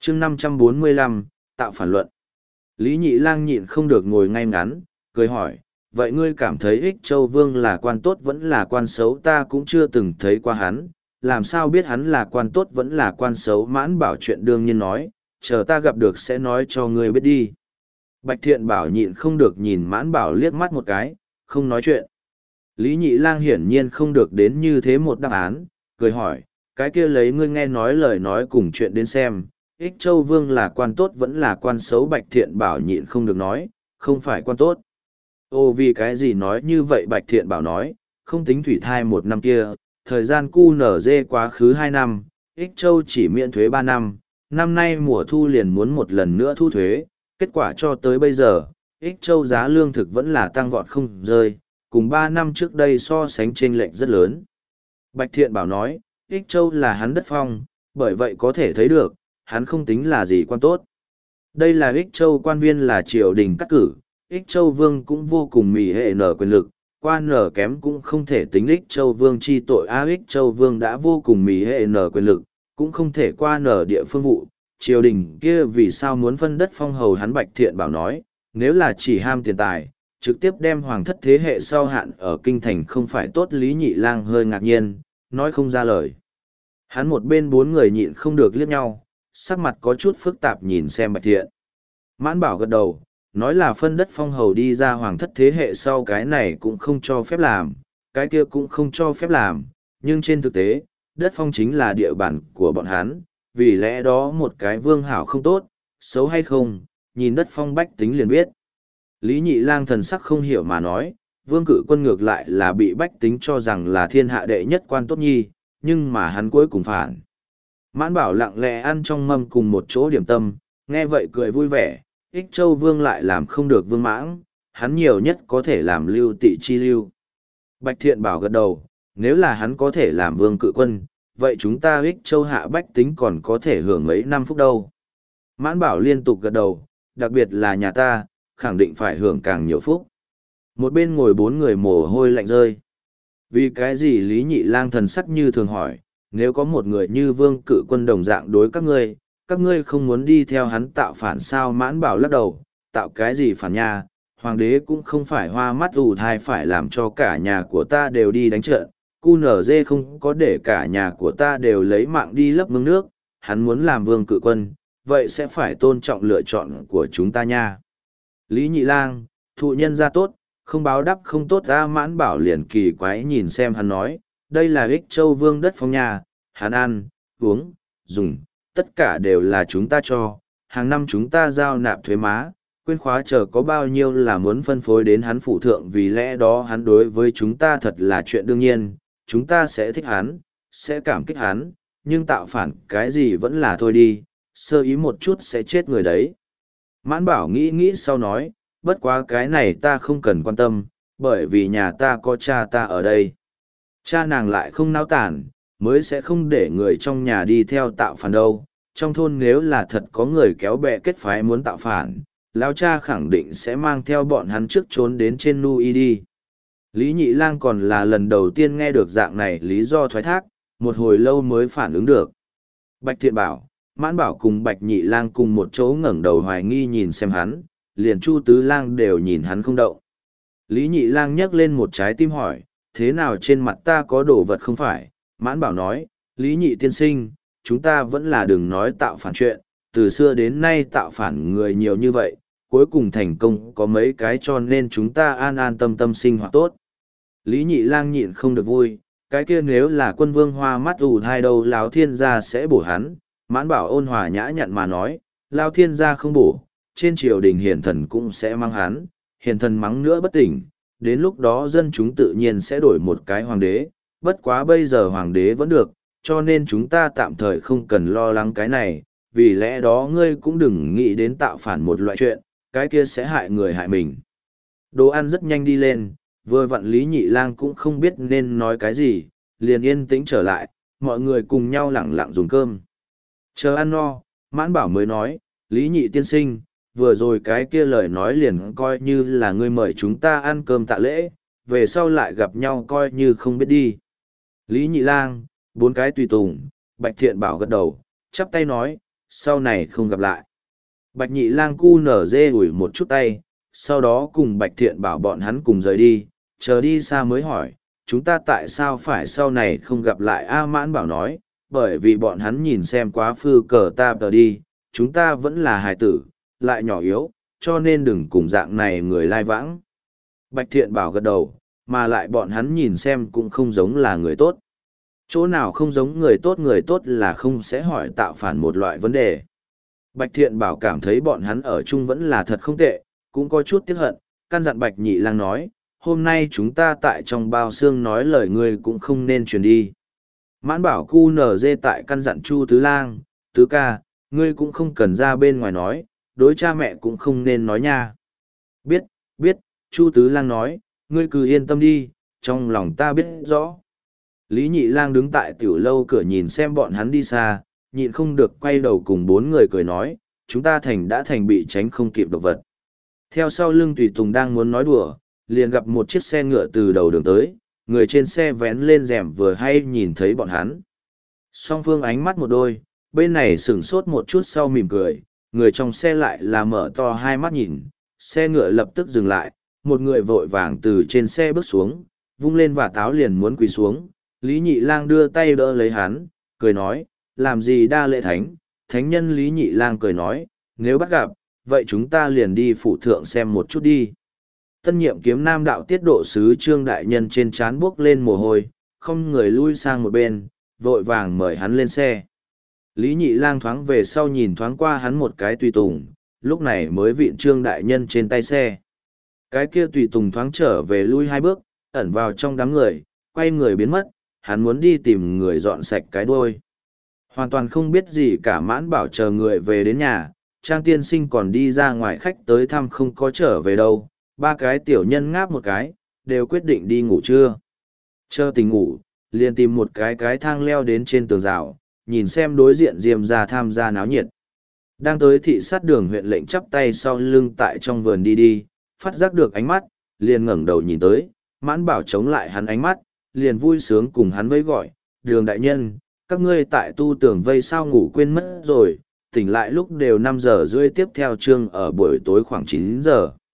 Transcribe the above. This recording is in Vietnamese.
chương 545, tạo phản luận. Lý Nhị Lang nhịn không được ngồi ngay ngắn, cười hỏi, vậy ngươi cảm thấy Ích Châu Vương là quan tốt vẫn là quan xấu? Ta cũng chưa từng thấy qua hắn, làm sao biết hắn là quan tốt vẫn là quan xấu? Mãn Bảo chuyện đương nhiên nói, chờ ta gặp được sẽ nói cho ngươi biết đi. Bạch Thiện Bảo nhịn không được nhìn Mãn Bảo liếc mắt một cái, không nói chuyện. Lý Nhị Lang hiển nhiên không được đến như thế một đáp án, cười hỏi, cái kia lấy ngươi nghe nói lời nói cùng chuyện đến xem, Ích Châu Vương là quan tốt vẫn là quan xấu? Bạch Thiện Bảo nhịn không được nói, không phải quan tốt. Ô, vì cái gì nói như vậy? Bạch Thiện Bảo nói, không tính thủy thai một năm kia, thời gian QNZ quá khứ 2 năm, Ích Châu chỉ miễn thuế 3 năm, năm nay mùa thu liền muốn một lần nữa thu thuế, kết quả cho tới bây giờ, Ích Châu giá lương thực vẫn là tăng vọt không rơi, cùng 3 năm trước đây so sánh chênh lệch rất lớn. Bạch Thiện Bảo nói, Ích Châu là hắn đất phong, bởi vậy có thể thấy được, hắn không tính là gì quan tốt. Đây là Ích Châu quan viên là triều đình cắt cử, Ích Châu Vương cũng vô cùng mỉ hệ nở quyền lực, qua nở kém cũng không thể tính Ích Châu Vương chi tội. Ích Châu Vương đã vô cùng mỉ hệ nở quyền lực, cũng không thể qua nở địa phương vụ, triều đình kia vì sao muốn phân đất phong hầu hắn? Bạch Thiện Bảo nói, nếu là chỉ ham tiền tài, trực tiếp đem hoàng thất thế hệ sau hạn ở kinh thành không phải tốt? Lý Nhị Lang hơi ngạc nhiên, nói không ra lời. Hắn một bên bốn người nhịn không được liếc nhau, sắc mặt có chút phức tạp nhìn xem Bạch Thiện. Mãn Bảo gật đầu, nói là phân đất phong hầu đi ra hoàng thất thế hệ sau, cái này cũng không cho phép làm, cái kia cũng không cho phép làm, nhưng trên thực tế, đất phong chính là địa bàn của bọn hắn, vì lẽ đó một cái vương hảo không tốt, xấu hay không, nhìn đất phong bách tính liền biết. Lý Nhị Lang thần sắc không hiểu mà nói, Vương Cự Quân ngược lại là bị bách tính cho rằng là thiên hạ đệ nhất quan tốt nhi, nhưng mà hắn cuối cùng phản. Mãn Bảo lặng lẽ ăn trong mâm cùng một chỗ điểm tâm, nghe vậy cười vui vẻ, Ích Châu Vương lại làm không được vương mãng, hắn nhiều nhất có thể làm lưu tị chi lưu. Bạch Thiện Bảo gật đầu, nếu là hắn có thể làm Vương Cự Quân, vậy chúng ta Ích Châu hạ bách tính còn có thể hưởng mấy năm phúc đâu. Mãn Bảo liên tục gật đầu, đặc biệt là nhà ta, khẳng định phải hưởng càng nhiều phúc. Một bên ngồi bốn người mồ hôi lạnh rơi. Vì cái gì? Lý Nhị Lang thần sắc như thường hỏi, nếu có một người như Vương Cự Quân đồng dạng đối các ngươi không muốn đi theo hắn tạo phản sao? Mãn Bảo lắc đầu, tạo cái gì phản nha, hoàng đế cũng không phải hoa mắt ù thai phải làm cho cả nhà của ta đều đi đánh trận, QNZ không có để cả nhà của ta đều lấy mạng đi lấp mương nước, hắn muốn làm Vương Cự Quân, vậy sẽ phải tôn trọng lựa chọn của chúng ta nha. Lý Nhị Lang, thụ nhân ra tốt, không báo đáp không tốt ra. Mãn Bảo liền kỳ quái nhìn xem hắn nói, đây là Ích Châu Vương đất phong nhà, hắn ăn, uống, dùng, tất cả đều là chúng ta cho, hàng năm chúng ta giao nạp thuế má, quyên khóa chờ có bao nhiêu là muốn phân phối đến hắn phụ thượng, vì lẽ đó hắn đối với chúng ta thật là chuyện đương nhiên, chúng ta sẽ thích hắn, sẽ cảm kích hắn, nhưng tạo phản cái gì vẫn là thôi đi, sơ ý một chút sẽ chết người đấy. Mãn Bảo nghĩ nghĩ sau nói, bất quá cái này ta không cần quan tâm, bởi vì nhà ta có cha ta ở đây. Cha nàng lại không náo tản, mới sẽ không để người trong nhà đi theo tạo phản đâu. Trong thôn nếu là thật có người kéo bè kết phái muốn tạo phản, lão cha khẳng định sẽ mang theo bọn hắn trước trốn đến trên Nui đi. Lý Nhị Lang còn là lần đầu tiên nghe được dạng này lý do thoái thác, một hồi lâu mới phản ứng được. Bạch Thiện Bảo, Mãn Bảo cùng Bạch Nhị Lang cùng một chỗ ngẩng đầu hoài nghi nhìn xem hắn, liền Chu Tứ Lang đều nhìn hắn không động. Lý Nhị Lang nhấc lên một trái tim hỏi, thế nào trên mặt ta có đồ vật không phải? Mãn Bảo nói, Lý Nhị tiên sinh, chúng ta vẫn là đừng nói tạo phản chuyện, từ xưa đến nay tạo phản người nhiều như vậy, cuối cùng thành công có mấy cái cho nên chúng ta an an tâm tâm sinh hoạt tốt. Lý Nhị Lang nhịn không được vui, cái kia nếu là Quân Vương hoa mắt ù thai đâu Lão Thiên gia sẽ bổ hắn. Mãn Bảo ôn hòa nhã nhặn mà nói, Lão Thiên gia không bổ, trên triều đình hiền thần cũng sẽ mắng hắn, hiền thần mắng nữa bất tỉnh, đến lúc đó dân chúng tự nhiên sẽ đổi một cái hoàng đế, bất quá bây giờ hoàng đế vẫn được, cho nên chúng ta tạm thời không cần lo lắng cái này, vì lẽ đó ngươi cũng đừng nghĩ đến tạo phản một loại chuyện, cái kia sẽ hại người hại mình. Đồ ăn rất nhanh đi lên, vừa vặn Lý Nhị Lang cũng không biết nên nói cái gì, liền yên tĩnh trở lại, mọi người cùng nhau lẳng lặng dùng cơm. Chờ ăn no, Mãn Bảo mới nói, Lý Nhị tiên sinh, vừa rồi cái kia lời nói liền coi như là ngươi mời chúng ta ăn cơm tạ lễ, về sau lại gặp nhau coi như không biết đi. Lý Nhị Lang, bốn cái tùy tùng, Bạch Thiện Bảo gật đầu, chắp tay nói, sau này không gặp lại. Bạch Nhị Lang cu nở dê ủi một chút tay, sau đó cùng Bạch Thiện Bảo bọn hắn cùng rời đi, chờ đi xa mới hỏi, chúng ta tại sao phải sau này không gặp lại. A Mãn Bảo nói, bởi vì bọn hắn nhìn xem quá phư cờ ta tờ đi, chúng ta vẫn là hài tử, lại nhỏ yếu, cho nên đừng cùng dạng này người lai vãng. Bạch Thiện Bảo gật đầu, mà lại bọn hắn nhìn xem cũng không giống là người tốt. Chỗ nào không giống người tốt là không sẽ hỏi tạo phản một loại vấn đề. Bạch Thiện Bảo cảm thấy bọn hắn ở chung vẫn là thật không tệ, cũng có chút tiếc hận, căn dặn Bạch Nhị Lang nói, hôm nay chúng ta tại trong bao xương nói lời ngươi cũng không nên truyền đi. Mãn Bảo cu nở dê tại căn dặn Chu Tứ Lang, Tứ ca, ngươi cũng không cần ra bên ngoài nói, đối cha mẹ cũng không nên nói nha. Biết, biết, Chu Tứ Lang nói, ngươi cứ yên tâm đi, trong lòng ta biết rõ. Lý Nhị Lang đứng tại tiểu lâu cửa nhìn xem bọn hắn đi xa, nhịn không được quay đầu cùng bốn người cười nói, chúng ta đã thành bị tránh không kịp độc vật. Theo sau lưng Tùy Tùng đang muốn nói đùa, liền gặp một chiếc xe ngựa từ đầu đường tới, người trên xe vén lên rèm vừa hay nhìn thấy bọn hắn. Song phương ánh mắt một đôi, bên này sửng sốt một chút sau mỉm cười, người trong xe lại là mở to hai mắt nhìn, xe ngựa lập tức dừng lại, một người vội vàng từ trên xe bước xuống, vung lên và táo liền muốn quỳ xuống, Lý Nhị Lang đưa tay đỡ lấy hắn, cười nói, làm gì đa lễ thánh, thánh nhân Lý Nhị Lang cười nói, nếu bắt gặp, vậy chúng ta liền đi phủ thượng xem một chút đi. Tân nhiệm kiếm nam đạo tiết độ sứ Trương Đại Nhân trên trán buốc lên mồ hôi, không người lui sang một bên, vội vàng mời hắn lên xe. Lý Nhị Lang thoáng về sau nhìn thoáng qua hắn một cái tùy tùng, lúc này mới vịn Trương Đại Nhân trên tay xe. Cái kia tùy tùng thoáng trở về lui hai bước, ẩn vào trong đám người, quay người biến mất, hắn muốn đi tìm người dọn sạch cái đuôi. Hoàn toàn không biết gì cả. Mãn Bảo chờ người về đến nhà, Trang tiên sinh còn đi ra ngoài khách tới thăm không có trở về đâu, ba cái tiểu nhân ngáp một cái, đều quyết định đi ngủ trưa. Chờ tỉnh ngủ, liền tìm một cái thang leo đến trên tường rào, nhìn xem đối diện Diêm gia tham gia náo nhiệt. Đang tới thị sát đường huyện lệnh chắp tay sau lưng tại trong vườn đi, phát giác được ánh mắt, liền ngẩng đầu nhìn tới, Mãn Bảo chống lại hắn ánh mắt, liền vui sướng cùng hắn vẫy gọi, Đường đại nhân, các ngươi tại tu tường vây sao ngủ quên mất rồi, tỉnh lại lúc đều 5 giờ rưỡi, tiếp theo chương ở buổi tối khoảng 9 giờ.